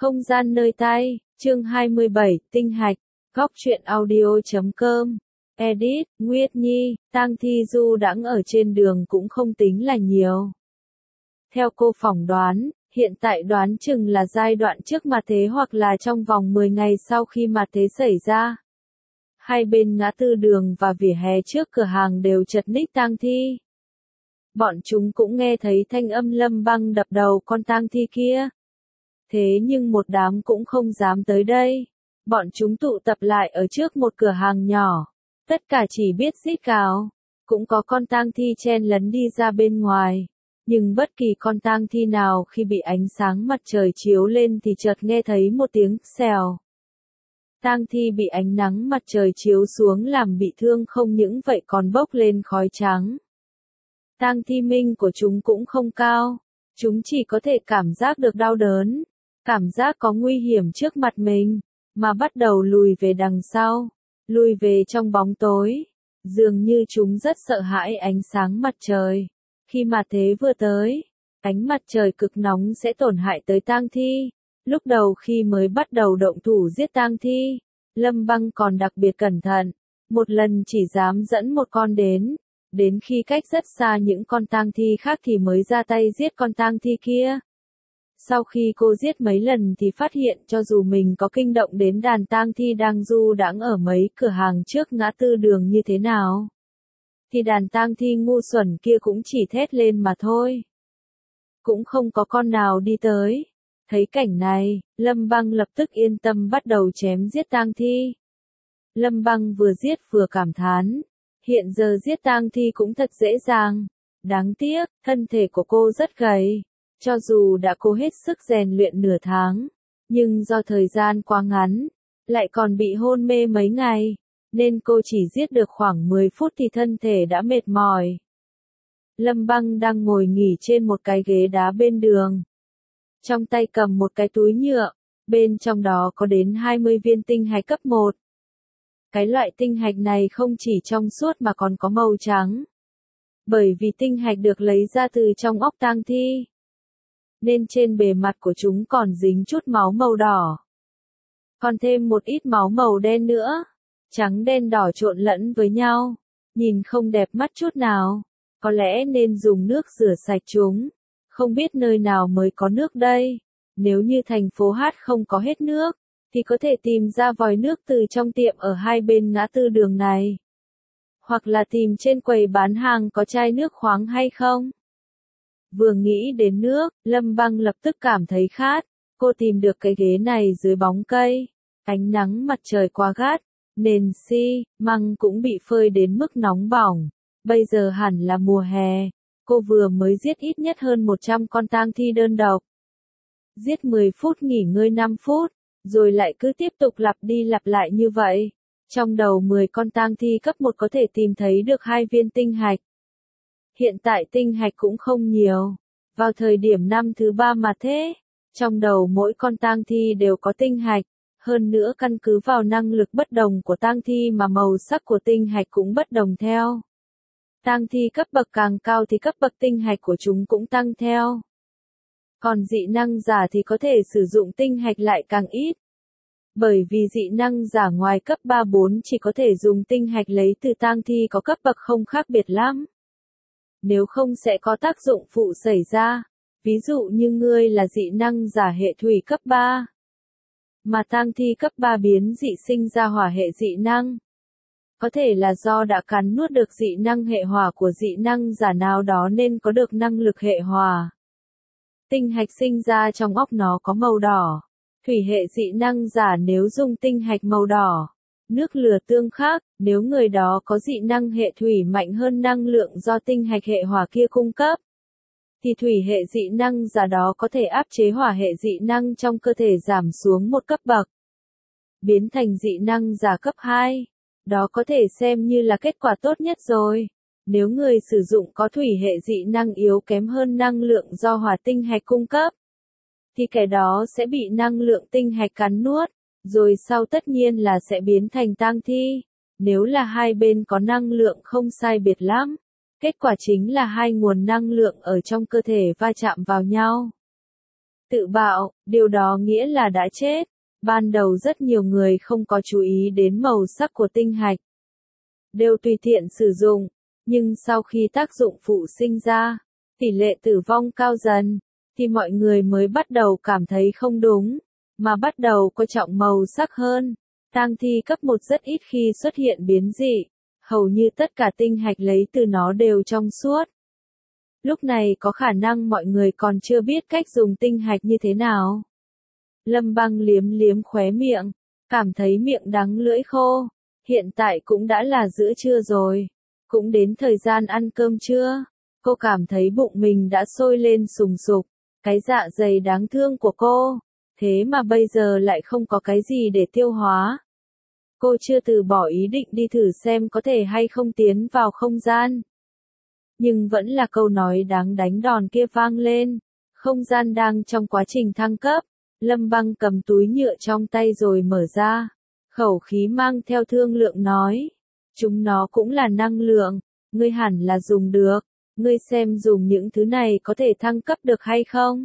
Không gian nơi tay, chương 27, tinh hạch, góc truyện audio.com, edit, Nguyệt Nhi, tang thi du đãng ở trên đường cũng không tính là nhiều. Theo cô phỏng đoán, hiện tại đoán chừng là giai đoạn trước mà thế hoặc là trong vòng 10 ngày sau khi mà thế xảy ra. Hai bên ngã tư đường và vỉa hè trước cửa hàng đều chật ních tang thi. Bọn chúng cũng nghe thấy thanh âm Lâm Băng đập đầu con tang thi kia. Thế nhưng một đám cũng không dám tới đây. Bọn chúng tụ tập lại ở trước một cửa hàng nhỏ. Tất cả chỉ biết rít gào. Cũng có con tang thi chen lấn đi ra bên ngoài. Nhưng bất kỳ con tang thi nào khi bị ánh sáng mặt trời chiếu lên thì chợt nghe thấy một tiếng xèo. Tang thi bị ánh nắng mặt trời chiếu xuống làm bị thương không những vậy còn bốc lên khói trắng. Tang thi minh của chúng cũng không cao. Chúng chỉ có thể cảm giác được đau đớn. Cảm giác có nguy hiểm trước mặt mình, mà bắt đầu lùi về đằng sau, lùi về trong bóng tối. Dường như chúng rất sợ hãi ánh sáng mặt trời. Khi mà thế vừa tới, ánh mặt trời cực nóng sẽ tổn hại tới tang thi. Lúc đầu khi mới bắt đầu động thủ giết tang thi, Lâm Băng còn đặc biệt cẩn thận, một lần chỉ dám dẫn một con đến khi cách rất xa những con tang thi khác thì mới ra tay giết con tang thi kia. Sau khi cô giết mấy lần thì phát hiện cho dù mình có kinh động đến đàn tang thi đang du đãng ở mấy cửa hàng trước ngã tư đường như thế nào, thì đàn tang thi ngu xuẩn kia cũng chỉ thét lên mà thôi. Cũng không có con nào đi tới. Thấy cảnh này, Lâm Băng lập tức yên tâm bắt đầu chém giết tang thi. Lâm Băng vừa giết vừa cảm thán, hiện giờ giết tang thi cũng thật dễ dàng. Đáng tiếc, thân thể của cô rất gầy. Cho dù đã cố hết sức rèn luyện nửa tháng, nhưng do thời gian quá ngắn, lại còn bị hôn mê mấy ngày, nên cô chỉ giết được khoảng 10 phút thì thân thể đã mệt mỏi. Lâm Băng đang ngồi nghỉ trên một cái ghế đá bên đường. Trong tay cầm một cái túi nhựa, bên trong đó có đến 20 viên tinh hạch cấp 1. Cái loại tinh hạch này không chỉ trong suốt mà còn có màu trắng. Bởi vì tinh hạch được lấy ra từ trong óc tang thi, nên trên bề mặt của chúng còn dính chút máu màu đỏ. Còn thêm một ít máu màu đen nữa. Trắng đen đỏ trộn lẫn với nhau. Nhìn không đẹp mắt chút nào. Có lẽ nên dùng nước rửa sạch chúng. Không biết nơi nào mới có nước đây. Nếu như thành phố Hát không có hết nước, thì có thể tìm ra vòi nước từ trong tiệm ở hai bên ngã tư đường này. Hoặc là tìm trên quầy bán hàng có chai nước khoáng hay không. Vừa nghĩ đến nước, Lâm Băng lập tức cảm thấy khát. Cô tìm được cái ghế này dưới bóng cây. Ánh nắng mặt trời quá gắt, nền xi măng cũng bị phơi đến mức nóng bỏng. Bây giờ hẳn là mùa hè. Cô vừa mới giết ít nhất hơn 100 con tang thi đơn độc. Giết 10 phút nghỉ ngơi 5 phút, rồi lại cứ tiếp tục lặp đi lặp lại như vậy. Trong đầu 10 con tang thi cấp 1 có thể tìm thấy được 2 viên tinh hạch. Hiện tại tinh hạch cũng không nhiều. Vào thời điểm năm thứ 3 mà thế, trong đầu mỗi con tang thi đều có tinh hạch. Hơn nữa căn cứ vào năng lực bất đồng của tang thi mà màu sắc của tinh hạch cũng bất đồng theo. Tang thi cấp bậc càng cao thì cấp bậc tinh hạch của chúng cũng tăng theo. Còn dị năng giả thì có thể sử dụng tinh hạch lại càng ít. Bởi vì dị năng giả ngoài cấp 3-4 chỉ có thể dùng tinh hạch lấy từ tang thi có cấp bậc không khác biệt lắm. Nếu không sẽ có tác dụng phụ xảy ra. Ví dụ như ngươi là dị năng giả hệ thủy cấp 3. Mà tang thi cấp 3 biến dị sinh ra hỏa hệ dị năng. Có thể là do đã cắn nuốt được dị năng hệ hỏa của dị năng giả nào đó nên có được năng lực hệ hỏa. Tinh hạch sinh ra trong óc nó có màu đỏ. Thủy hệ dị năng giả nếu dùng tinh hạch màu đỏ. Nước lửa tương khắc, nếu người đó có dị năng hệ thủy mạnh hơn năng lượng do tinh hạch hệ hỏa kia cung cấp, thì thủy hệ dị năng giả đó có thể áp chế hỏa hệ dị năng trong cơ thể giảm xuống một cấp bậc, biến thành dị năng giả cấp 2. Đó có thể xem như là kết quả tốt nhất rồi. Nếu người sử dụng có thủy hệ dị năng yếu kém hơn năng lượng do hỏa tinh hạch cung cấp, thì kẻ đó sẽ bị năng lượng tinh hạch cắn nuốt. Rồi sau tất nhiên là sẽ biến thành tang thi. Nếu là hai bên có năng lượng không sai biệt lắm, kết quả chính là hai nguồn năng lượng ở trong cơ thể va chạm vào nhau. Tự bạo, điều đó nghĩa là đã chết. Ban đầu rất nhiều người không có chú ý đến màu sắc của tinh hạch, đều tùy tiện sử dụng, nhưng sau khi tác dụng phụ sinh ra, tỷ lệ tử vong cao dần, thì mọi người mới bắt đầu cảm thấy không đúng, mà bắt đầu coi trọng màu sắc hơn. Tang thi cấp 1 rất ít khi xuất hiện biến dị, hầu như tất cả tinh hạch lấy từ nó đều trong suốt. Lúc này có khả năng mọi người còn chưa biết cách dùng tinh hạch như thế nào. Lâm Băng liếm liếm khóe miệng, cảm thấy miệng đắng lưỡi khô. Hiện tại cũng đã là giữa trưa rồi, cũng đến thời gian ăn cơm trưa. Cô cảm thấy bụng mình đã sôi lên sùng sục, cái dạ dày đáng thương của cô, thế mà bây giờ lại không có cái gì để tiêu hóa. Cô chưa từ bỏ ý định đi thử xem có thể hay không tiến vào không gian. Nhưng vẫn là câu nói đáng đánh đòn kia vang lên, không gian đang trong quá trình thăng cấp. Lâm Băng cầm túi nhựa trong tay rồi mở ra, khẩu khí mang theo thương lượng nói, chúng nó cũng là năng lượng, ngươi hẳn là dùng được, ngươi xem dùng những thứ này có thể thăng cấp được hay không.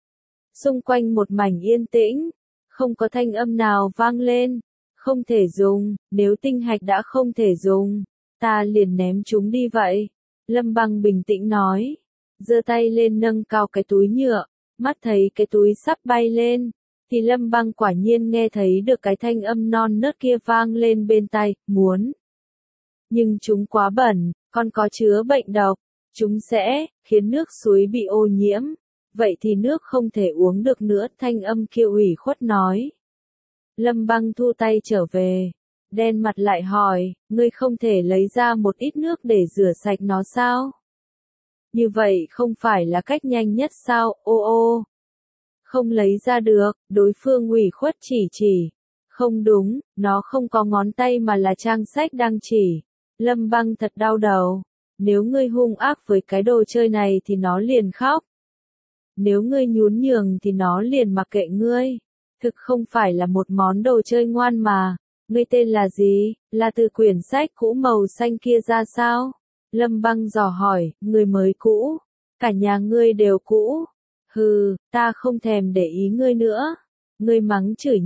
Xung quanh một mảnh yên tĩnh, không có thanh âm nào vang lên, không thể dùng, nếu tinh hạch đã không thể dùng, ta liền ném chúng đi vậy. Lâm Băng bình tĩnh nói, giơ tay lên nâng cao cái túi nhựa, mắt thấy cái túi sắp bay lên, thì Lâm Băng quả nhiên nghe thấy được cái thanh âm non nớt kia vang lên bên tai, muốn. Nhưng chúng quá bẩn, còn có chứa bệnh độc, chúng sẽ khiến nước suối bị ô nhiễm, vậy thì nước không thể uống được nữa, thanh âm kia ủy khuất nói. Lâm Băng thu tay trở về, đen mặt lại hỏi, ngươi không thể lấy ra một ít nước để rửa sạch nó sao? Như vậy không phải là cách nhanh nhất sao? Ô ô. Không lấy ra được, đối phương ủy khuất chỉ. Không đúng, nó không có ngón tay mà là trang sách đang chỉ. Lâm Băng thật đau đầu. Nếu ngươi hung ác với cái đồ chơi này thì nó liền khóc. Nếu ngươi nhún nhường thì nó liền mặc kệ ngươi. Thực không phải là một món đồ chơi ngoan mà. Ngươi tên là gì? Là từ quyển sách cũ màu xanh kia ra sao? Lâm Băng dò hỏi, người mới cũ. Cả nhà ngươi đều cũ. Hừ, ta không thèm để ý ngươi nữa. Ngươi mắng chửi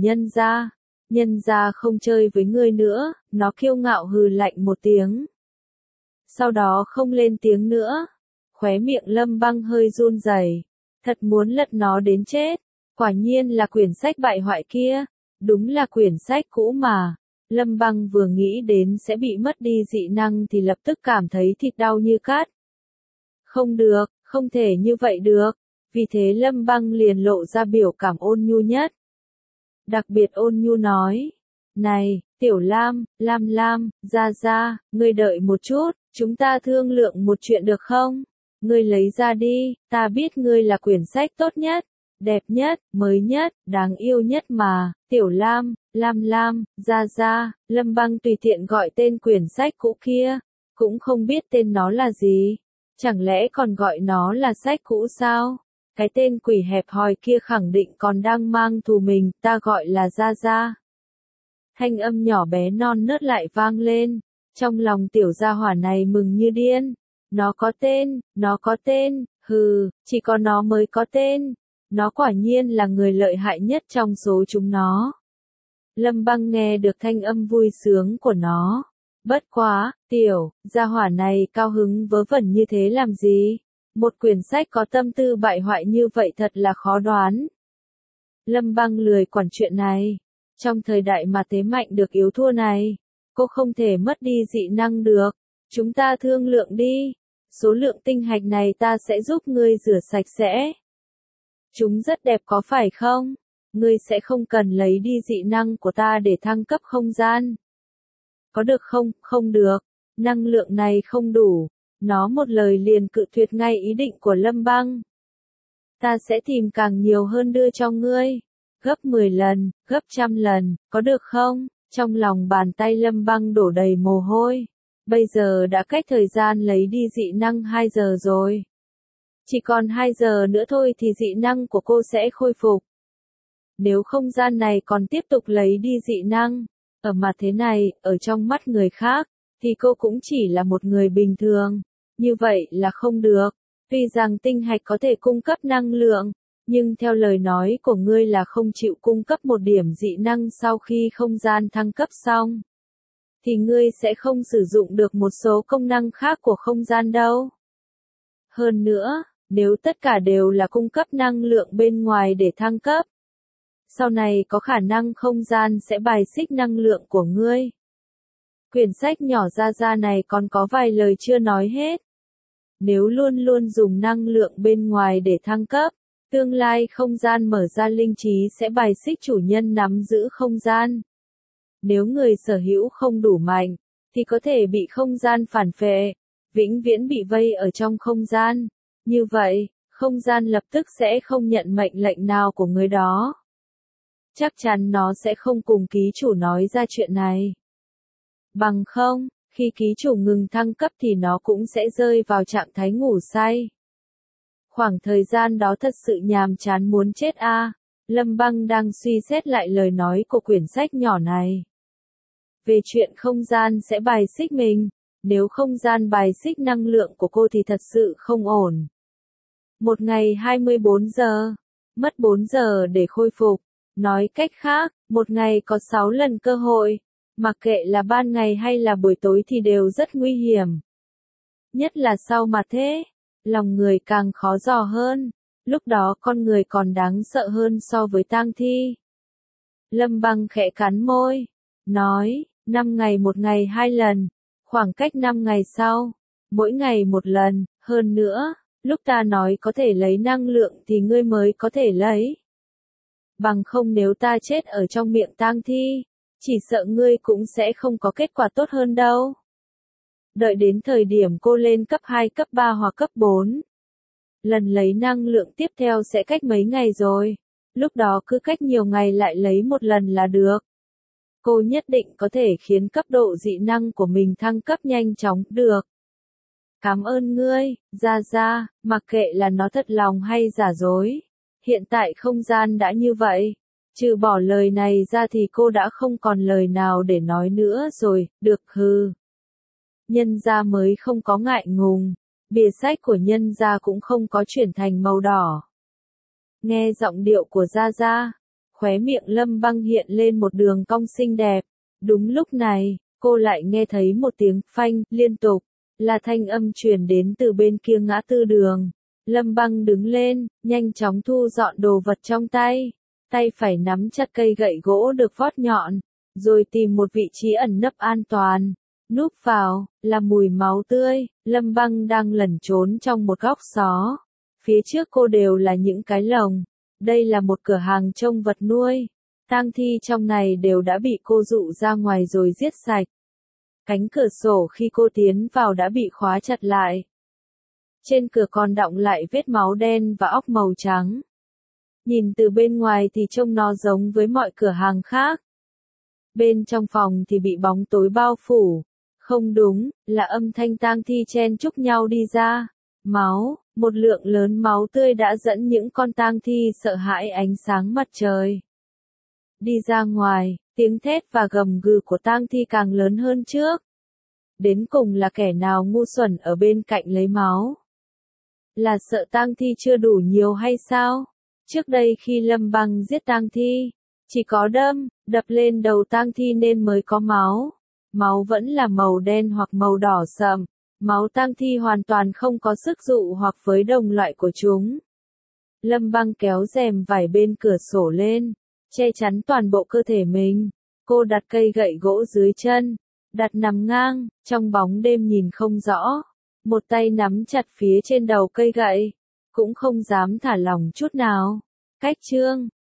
nhân gia không chơi với ngươi nữa, nó kiêu ngạo hừ lạnh một tiếng. Sau đó không lên tiếng nữa. Khóe miệng Lâm Băng hơi run rẩy, thật muốn lật nó đến chết. Quả nhiên là quyển sách bại hoại kia, đúng là quyển sách cũ mà. Lâm Băng vừa nghĩ đến sẽ bị mất đi dị năng thì lập tức cảm thấy thịt đau như cắt. Không được, không thể như vậy được. Vì thế Lâm Băng liền lộ ra biểu cảm ôn nhu nhất. Đặc biệt ôn nhu nói, này, Tiểu Lam, Lam, ra, ngươi đợi một chút, chúng ta thương lượng một chuyện được không? Ngươi lấy ra đi, ta biết ngươi là quyển sách tốt nhất, đẹp nhất, mới nhất, đáng yêu nhất mà. Tiểu Lam, ra, Lâm Băng tùy tiện gọi tên quyển sách cũ kia, cũng không biết tên nó là gì. Chẳng lẽ còn gọi nó là sách cũ sao? Cái tên quỷ hẹp hòi kia khẳng định còn đang mang thù mình, ta gọi là Ra. Thanh âm nhỏ bé non nớt lại vang lên, trong lòng tiểu gia hỏa này mừng như điên. Nó có tên, hừ, chỉ có nó mới có tên. Nó quả nhiên là người lợi hại nhất trong số chúng nó. Lâm Băng nghe được thanh âm vui sướng của nó. Bất quá, tiểu, gia hỏa này cao hứng vớ vẩn như thế làm gì? Một quyển sách có tâm tư bại hoại như vậy thật là khó đoán. Lâm Băng lười quản chuyện này. Trong thời đại mà thế mạnh được yếu thua này, cô không thể mất đi dị năng được. Chúng ta thương lượng đi. Số lượng tinh hạch này ta sẽ giúp ngươi rửa sạch sẽ. Chúng rất đẹp có phải không? Ngươi sẽ không cần lấy đi dị năng của ta để thăng cấp không gian. Có được không? Không được. Năng lượng này không đủ. Nó một lời liền cự tuyệt ngay ý định của Lâm Băng. Ta sẽ tìm càng nhiều hơn đưa cho ngươi. Gấp 10 lần, gấp 100 lần, có được không? Trong lòng bàn tay Lâm Băng đổ đầy mồ hôi. Bây giờ đã cách thời gian lấy đi dị năng 2 giờ rồi. Chỉ còn 2 giờ nữa thôi thì dị năng của cô sẽ khôi phục. Nếu không gian này còn tiếp tục lấy đi dị năng, ở mặt thế này, ở trong mắt người khác, thì cô cũng chỉ là một người bình thường. Như vậy là không được. Tuy rằng tinh hạch có thể cung cấp năng lượng, Nhưng theo lời nói của ngươi là không chịu cung cấp một điểm dị năng sau khi không gian thăng cấp xong. Thì ngươi sẽ không sử dụng được một số công năng khác của không gian đâu. Hơn nữa, nếu tất cả đều là cung cấp năng lượng bên ngoài để thăng cấp, sau này có khả năng không gian sẽ bài xích năng lượng của ngươi. Quyển sách nhỏ ra này còn có vài lời chưa nói hết. Nếu luôn luôn dùng năng lượng bên ngoài để thăng cấp, tương lai không gian mở ra linh trí sẽ bài xích chủ nhân nắm giữ không gian. Nếu người sở hữu không đủ mạnh, thì có thể bị không gian phản phệ, vĩnh viễn bị vây ở trong không gian. Như vậy, không gian lập tức sẽ không nhận mệnh lệnh nào của người đó. Chắc chắn nó sẽ không cùng ký chủ nói ra chuyện này. Bằng không, khi ký chủ ngừng thăng cấp thì nó cũng sẽ rơi vào trạng thái ngủ say. Khoảng thời gian đó thật sự nhàm chán muốn chết a. Lâm Băng đang suy xét lại lời nói của quyển sách nhỏ này. Về chuyện không gian sẽ bài xích mình, nếu không gian bài xích năng lượng của cô thì thật sự không ổn. Một ngày 24 giờ, mất 4 giờ để khôi phục. Nói cách khác, một ngày có 6 lần cơ hội, mặc kệ là ban ngày hay là buổi tối thì đều rất nguy hiểm. Nhất là sau mà thế, lòng người càng khó dò hơn, lúc đó con người còn đáng sợ hơn so với tang thi. Lâm Băng khẽ cắn môi, nói, 5 ngày một ngày 2 lần, khoảng cách 5 ngày sau, mỗi ngày một lần, hơn nữa, lúc ta nói có thể lấy năng lượng thì ngươi mới có thể lấy. Bằng không nếu ta chết ở trong miệng tang thi, chỉ sợ ngươi cũng sẽ không có kết quả tốt hơn đâu. Đợi đến thời điểm cô lên cấp 2, cấp 3 hoặc cấp 4. Lần lấy năng lượng tiếp theo sẽ cách mấy ngày rồi. Lúc đó cứ cách nhiều ngày lại lấy một lần là được. Cô nhất định có thể khiến cấp độ dị năng của mình thăng cấp nhanh chóng được. Cảm ơn ngươi, Ra, mặc kệ là nó thật lòng hay giả dối. Hiện tại không gian đã như vậy. Trừ bỏ lời này ra thì cô đã không còn lời nào để nói nữa rồi, được hừ. Nhân gia mới không có ngại ngùng, bìa sách của nhân gia cũng không có chuyển thành màu đỏ. Nghe giọng điệu của Ra, khóe miệng Lâm Băng hiện lên một đường cong xinh đẹp. Đúng lúc này, cô lại nghe thấy một tiếng phanh liên tục, là thanh âm truyền đến từ bên kia ngã tư đường. Lâm Băng đứng lên, nhanh chóng thu dọn đồ vật trong tay. Tay phải nắm chặt cây gậy gỗ được vót nhọn, rồi tìm một vị trí ẩn nấp an toàn. Núp vào, là mùi máu tươi. Lâm Băng đang lẩn trốn trong một góc xó. Phía trước cô đều là những cái lồng. Đây là một cửa hàng trông vật nuôi. Tang thi trong này đều đã bị cô dụ ra ngoài rồi giết sạch. Cánh cửa sổ khi cô tiến vào đã bị khóa chặt lại. Trên cửa còn đọng lại vết máu đen và óc màu trắng. Nhìn từ bên ngoài thì trông nó giống với mọi cửa hàng khác. Bên trong phòng thì bị bóng tối bao phủ. Không đúng, là âm thanh tang thi chen chúc nhau đi ra. Máu, một lượng lớn máu tươi đã dẫn những con tang thi sợ hãi ánh sáng mặt trời. Đi ra ngoài, tiếng thét và gầm gừ của tang thi càng lớn hơn trước. Đến cùng là kẻ nào ngu xuẩn ở bên cạnh lấy máu. Là sợ tang thi chưa đủ nhiều hay sao? Trước đây khi Lâm Băng giết tang thi, chỉ có đập lên đầu tang thi nên mới có máu. Máu vẫn là màu đen hoặc màu đỏ sậm. Máu tang thi hoàn toàn không có sức dụ hoặc với đồng loại của chúng. Lâm Băng kéo rèm vải bên cửa sổ lên, che chắn toàn bộ cơ thể mình. Cô đặt cây gậy gỗ dưới chân, đặt nằm ngang, trong bóng đêm nhìn không rõ. Một tay nắm chặt phía trên đầu cây gậy, cũng không dám thả lỏng chút nào. Cách chương